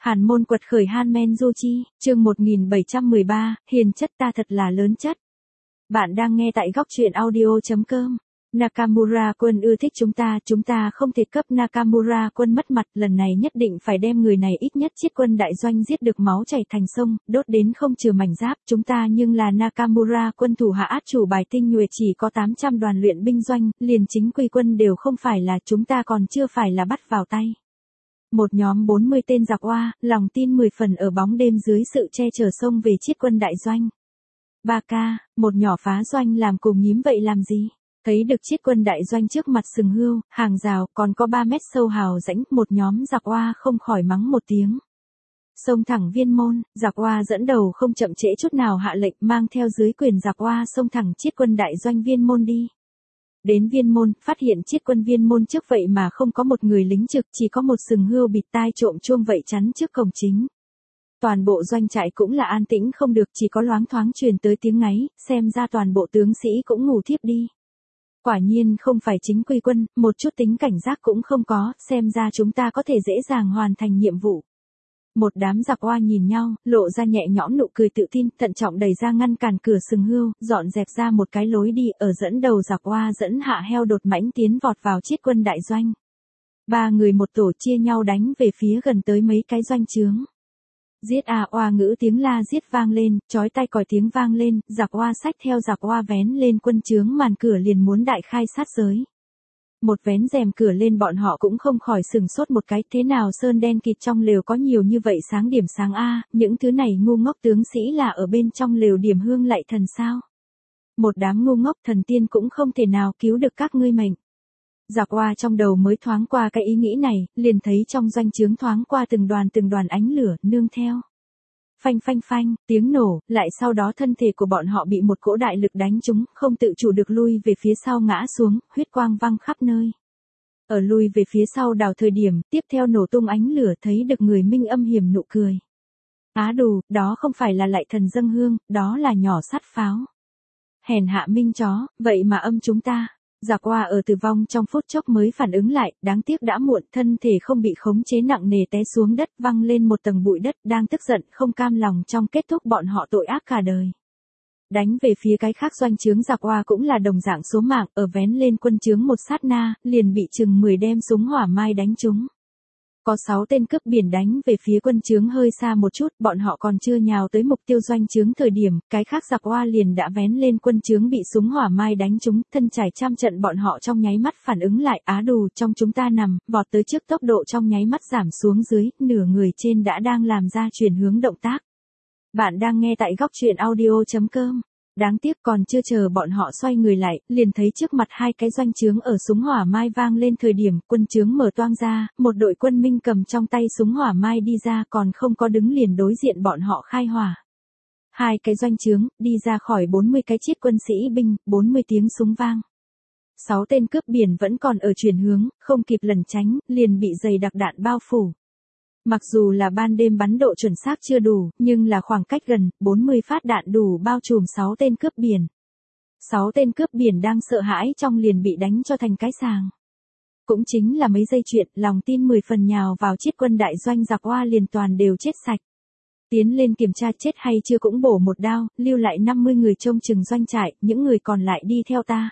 Hàn môn quật khởi Hanmen Juchi, chương 1713, hiền chất ta thật là lớn chất. Bạn đang nghe tại góc truyện audio.com. Nakamura quân ưa thích chúng ta không thể cấp Nakamura quân mất mặt, lần này nhất định phải đem người này ít nhất chiết quân đại doanh giết được máu chảy thành sông, đốt đến không chừa mảnh giáp, chúng ta nhưng là Nakamura quân thủ hạ át chủ bài tinh nhuệ chỉ có 800 đoàn luyện binh doanh, liền chính quy quân đều không phải là, chúng ta còn chưa phải là bắt vào tay. Một nhóm 40 tên giặc oa, lòng tin 10 phần ở bóng đêm dưới sự che chở sông về chiết quân đại doanh. Ba ca, một nhỏ phá doanh làm cùng nhím vậy làm gì? Thấy được chiết quân đại doanh trước mặt sừng hươu, hàng rào, còn có 3 mét sâu hào rãnh, một nhóm giặc oa không khỏi mắng một tiếng. Xông thẳng viên môn, giặc oa dẫn đầu không chậm trễ chút nào hạ lệnh mang theo dưới quyền giặc oa xông thẳng chiết quân đại doanh viên môn đi. Đến viên môn, phát hiện chiết quân viên môn trước vậy mà không có một người lính trực, chỉ có một sừng hươu bịt tai trộm chuông vậy chắn trước cổng chính. Toàn bộ doanh trại cũng là an tĩnh không được, chỉ có loáng thoáng truyền tới tiếng ngáy, xem ra toàn bộ tướng sĩ cũng ngủ thiếp đi. Quả nhiên không phải chính quy quân, một chút tính cảnh giác cũng không có, xem ra chúng ta có thể dễ dàng hoàn thành nhiệm vụ. Một đám giặc oa nhìn nhau, lộ ra nhẹ nhõm nụ cười tự tin, thận trọng đẩy ra ngăn cản cửa sừng hươu, dọn dẹp ra một cái lối đi, ở dẫn đầu giặc oa dẫn hạ heo đột mãnh tiến vọt vào chiết quân đại doanh. 3 người một tổ chia nhau đánh về phía gần tới mấy cái doanh trướng. Giết a oa ngữ tiếng la giết vang lên, chói tai còi tiếng vang lên, giặc oa xách theo giặc oa vén lên quân trướng màn cửa liền muốn đại khai sát giới. Một vén rèm cửa lên bọn họ cũng không khỏi sừng sốt một cái, thế nào sơn đen kịt trong lều có nhiều như vậy sáng điểm sáng a, những thứ này ngu ngốc tướng sĩ là ở bên trong lều điểm hương lạy thần sao? Một đám ngu ngốc, thần tiên cũng không thể nào cứu được các ngươi mệnh. Giặc oa trong đầu mới thoáng qua cái ý nghĩ này, liền thấy trong doanh trướng thoáng qua từng đoàn ánh lửa, nương theo. Phanh phanh phanh, tiếng nổ, lại sau đó thân thể của bọn họ bị một cỗ đại lực đánh trúng, không tự chủ được lui về phía sau ngã xuống, huyết quang văng khắp nơi. Ở lui về phía sau đào thời điểm, tiếp theo nổ tung ánh lửa thấy được người minh âm hiểm nụ cười. Á đù, đó không phải là lại thần dâng hương, đó là nhỏ sắt pháo. Hèn hạ minh chó, vậy mà âm chúng ta. Giặc oa ở tử vong trong phút chốc mới phản ứng lại, đáng tiếc đã muộn, thân thể không bị khống chế nặng nề té xuống đất, văng lên một tầng bụi đất, đang tức giận, không cam lòng trong kết thúc bọn họ tội ác cả đời. Đánh về phía cái khác doanh trướng giặc oa cũng là đồng dạng số mạng, ở vén lên quân trướng một sát na, liền bị chừng 10 đem súng hỏa mai đánh trúng. Có 6 tên cướp biển đánh về phía quân trướng hơi xa một chút, bọn họ còn chưa nhào tới mục tiêu doanh trướng thời điểm, cái khác giặc oa liền đã vén lên quân trướng bị súng hỏa mai đánh trúng, thân trải trăm trận bọn họ trong nháy mắt phản ứng lại, á đù, trong chúng ta nằm, vọt tới trước tốc độ trong nháy mắt giảm xuống dưới, nửa người trên đã đang làm ra chuyển hướng động tác. Bạn đang nghe tại góc truyện audio.com. Đáng tiếc còn chưa chờ bọn họ xoay người lại, liền thấy trước mặt 2 cái doanh trướng ở súng hỏa mai vang lên thời điểm, quân trướng mở toang ra, một đội quân minh cầm trong tay súng hỏa mai đi ra còn không có đứng liền đối diện bọn họ khai hỏa. 2 cái doanh trướng, đi ra khỏi 40 cái chiết quân sĩ binh, 40 tiếng súng vang. 6 tên cướp biển vẫn còn ở chuyển hướng, không kịp lẩn tránh, liền bị dày đặc đạn bao phủ. Mặc dù là ban đêm bắn độ chuẩn xác chưa đủ, nhưng là khoảng cách gần, 40 phát đạn đủ bao trùm 6 tên cướp biển. 6 tên cướp biển đang sợ hãi trong liền bị đánh cho thành cái sàng. Cũng chính là mấy giây chuyện, lòng tin 10 phần nhào vào chiết quân đại doanh giặc oa liền toàn đều chết sạch. Tiến lên kiểm tra chết hay chưa cũng bổ một đao, lưu lại 50 người trông chừng doanh trại, những người còn lại đi theo ta.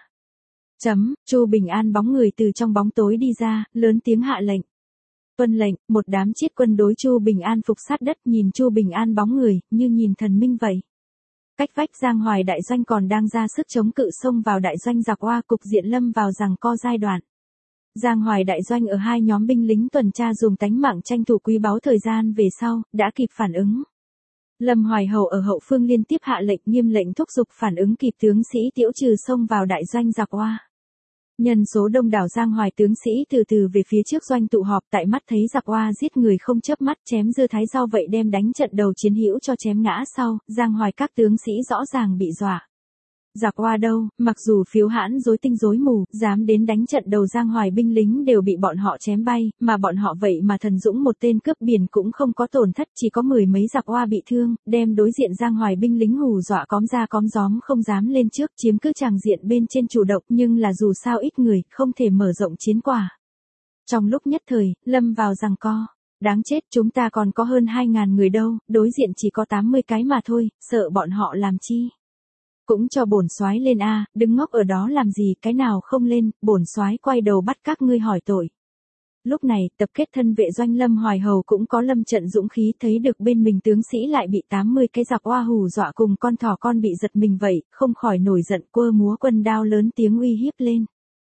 Chu Bình An bóng người từ trong bóng tối đi ra, lớn tiếng hạ lệnh. Tuân lệnh, một đám chiết quân đối Chu Bình An phục sát đất, nhìn Chu Bình An bóng người, như nhìn thần minh vậy. Cách vách Giang Hoài đại doanh còn đang ra sức chống cự xông vào đại doanh giặc oa, cục diện lâm vào giằng co giai đoạn. Giang Hoài đại doanh ở 2 nhóm binh lính tuần tra dùng tánh mạng tranh thủ quý báu thời gian về sau, đã kịp phản ứng. Lâm Hoài Hầu ở hậu phương liên tiếp hạ lệnh nghiêm lệnh thúc giục phản ứng kịp tướng sĩ Tiễu Trừ xông vào đại doanh giặc oa. Nhân số đông đảo Giang Hoài tướng sĩ từ từ về phía trước doanh tụ họp, tại mắt thấy giặc oa giết người không chớp mắt, chém dưa thái rau vậy đem đánh trận đầu chiến hữu cho chém ngã sau, Giang Hoài các tướng sĩ rõ ràng bị dọa. Giặc oa đâu, mặc dù phiếu hãn rối tinh rối mù, dám đến đánh trận đầu Giang Hoài binh lính đều bị bọn họ chém bay, mà bọn họ vậy mà thần dũng một tên cướp biển cũng không có tổn thất, chỉ có 10 mấy giặc oa bị thương, đem đối diện Giang Hoài binh lính hù dọa cóm ra cóm gióm không dám lên trước, chiếm cứ tràng diện bên trên chủ động, nhưng là dù sao ít người, không thể mở rộng chiến quả. Trong lúc nhất thời, lâm vào giằng co. Đáng chết, chúng ta còn có hơn 2.000 người đâu, đối diện chỉ có 80 cái mà thôi, sợ bọn họ làm chi. Cũng cho bổn soái lên a, đứng ngốc ở đó làm gì, cái nào không lên, bổn soái quay đầu bắt các ngươi hỏi tội. Lúc này, tập kết thân vệ doanh Lâm Hoài Hầu cũng có lâm trận dũng khí, thấy được bên mình tướng sĩ lại bị 80 cái giặc oa hù dọa cùng con thỏ con bị giật mình vậy, không khỏi nổi giận, quơ múa quân đao lớn tiếng uy hiếp lên.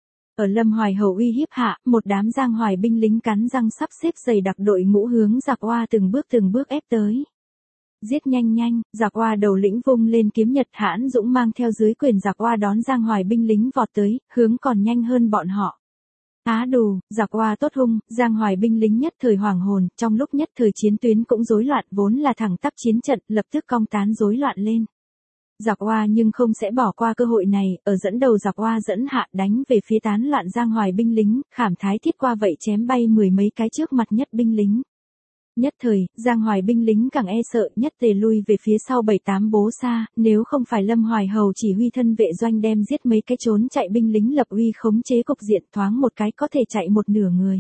Ở Lâm Hoài Hầu uy hiếp hạ, một đám Giang Hoài binh lính cắn răng sắp xếp dày đặc đội ngũ hướng giặc oa từng bước ép tới. Giết nhanh nhanh, giặc oa đầu lĩnh vung lên kiếm Nhật Hãn Dũng mang theo dưới quyền giặc oa đón Giang Hoài binh lính vọt tới, hướng còn nhanh hơn bọn họ. Á đù, giặc oa tốt hung, Giang Hoài binh lính nhất thời hoàng hồn, trong lúc nhất thời chiến tuyến cũng rối loạn, vốn là thẳng tắp chiến trận, lập tức cong tán rối loạn lên. Giặc oa nhưng không sẽ bỏ qua cơ hội này, ở dẫn đầu giặc oa dẫn hạ đánh về phía tán loạn Giang Hoài binh lính, khảm thái thiết qua vậy chém bay 10 mấy cái trước mặt nhất binh lính. Nhất thời, Giang Hoài binh lính càng e sợ, nhất tề lui về phía sau 7-8 bố xa, nếu không phải Lâm Hoài Hầu chỉ huy thân vệ doanh đem giết mấy cái trốn chạy binh lính lập uy khống chế cục diện, thoáng một cái có thể chạy một nửa người.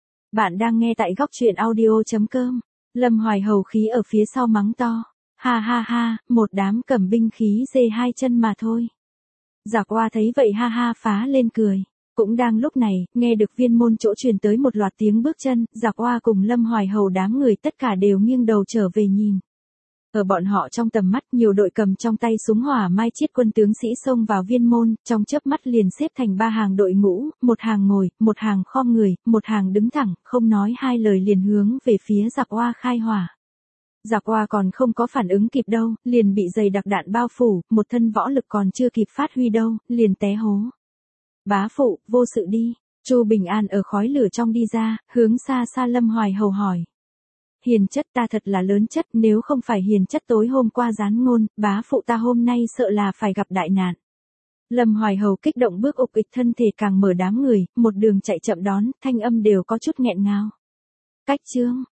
Bạn đang nghe tại góc truyện audio.com. Lâm Hoài Hầu khí ở phía sau mắng to. Ha ha ha, một đám cầm binh khí dê hai chân mà thôi. Giặc oa thấy vậy ha ha phá lên cười. Cũng đang lúc này, nghe được viên môn chỗ truyền tới một loạt tiếng bước chân, giặc oa cùng Lâm Hoài Hầu đám người tất cả đều nghiêng đầu trở về nhìn. Ở bọn họ trong tầm mắt, nhiều đội cầm trong tay súng hỏa mai chiết quân tướng sĩ xông vào viên môn, trong chớp mắt liền xếp thành 3 hàng đội ngũ, một hàng ngồi, một hàng khom người, một hàng đứng thẳng, không nói hai lời liền hướng về phía giặc oa khai hỏa. Giặc oa còn không có phản ứng kịp đâu, liền bị dày đặc đạn bao phủ, một thân võ lực còn chưa kịp phát huy đâu, liền té hố. Bá phụ, vô sự đi. Chu Bình An ở khói lửa trong đi ra, hướng xa xa Lâm Hoài Hầu hỏi. Hiền chất ta thật là lớn chất, nếu không phải hiền chất tối hôm qua gián ngôn, bá phụ ta hôm nay sợ là phải gặp đại nạn. Lâm Hoài Hầu kích động bước ục ịch, thân thể càng mở đám người, một đường chạy chậm đón, thanh âm đều có chút nghẹn ngào. Cách chương.